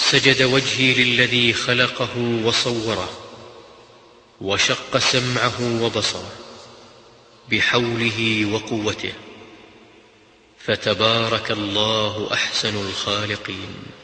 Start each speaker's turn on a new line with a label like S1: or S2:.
S1: سجد وجهي للذي خلقه وصوره وشق سمعه وبصره بحوله وقوته، فتبارك الله أحسن الخالقين.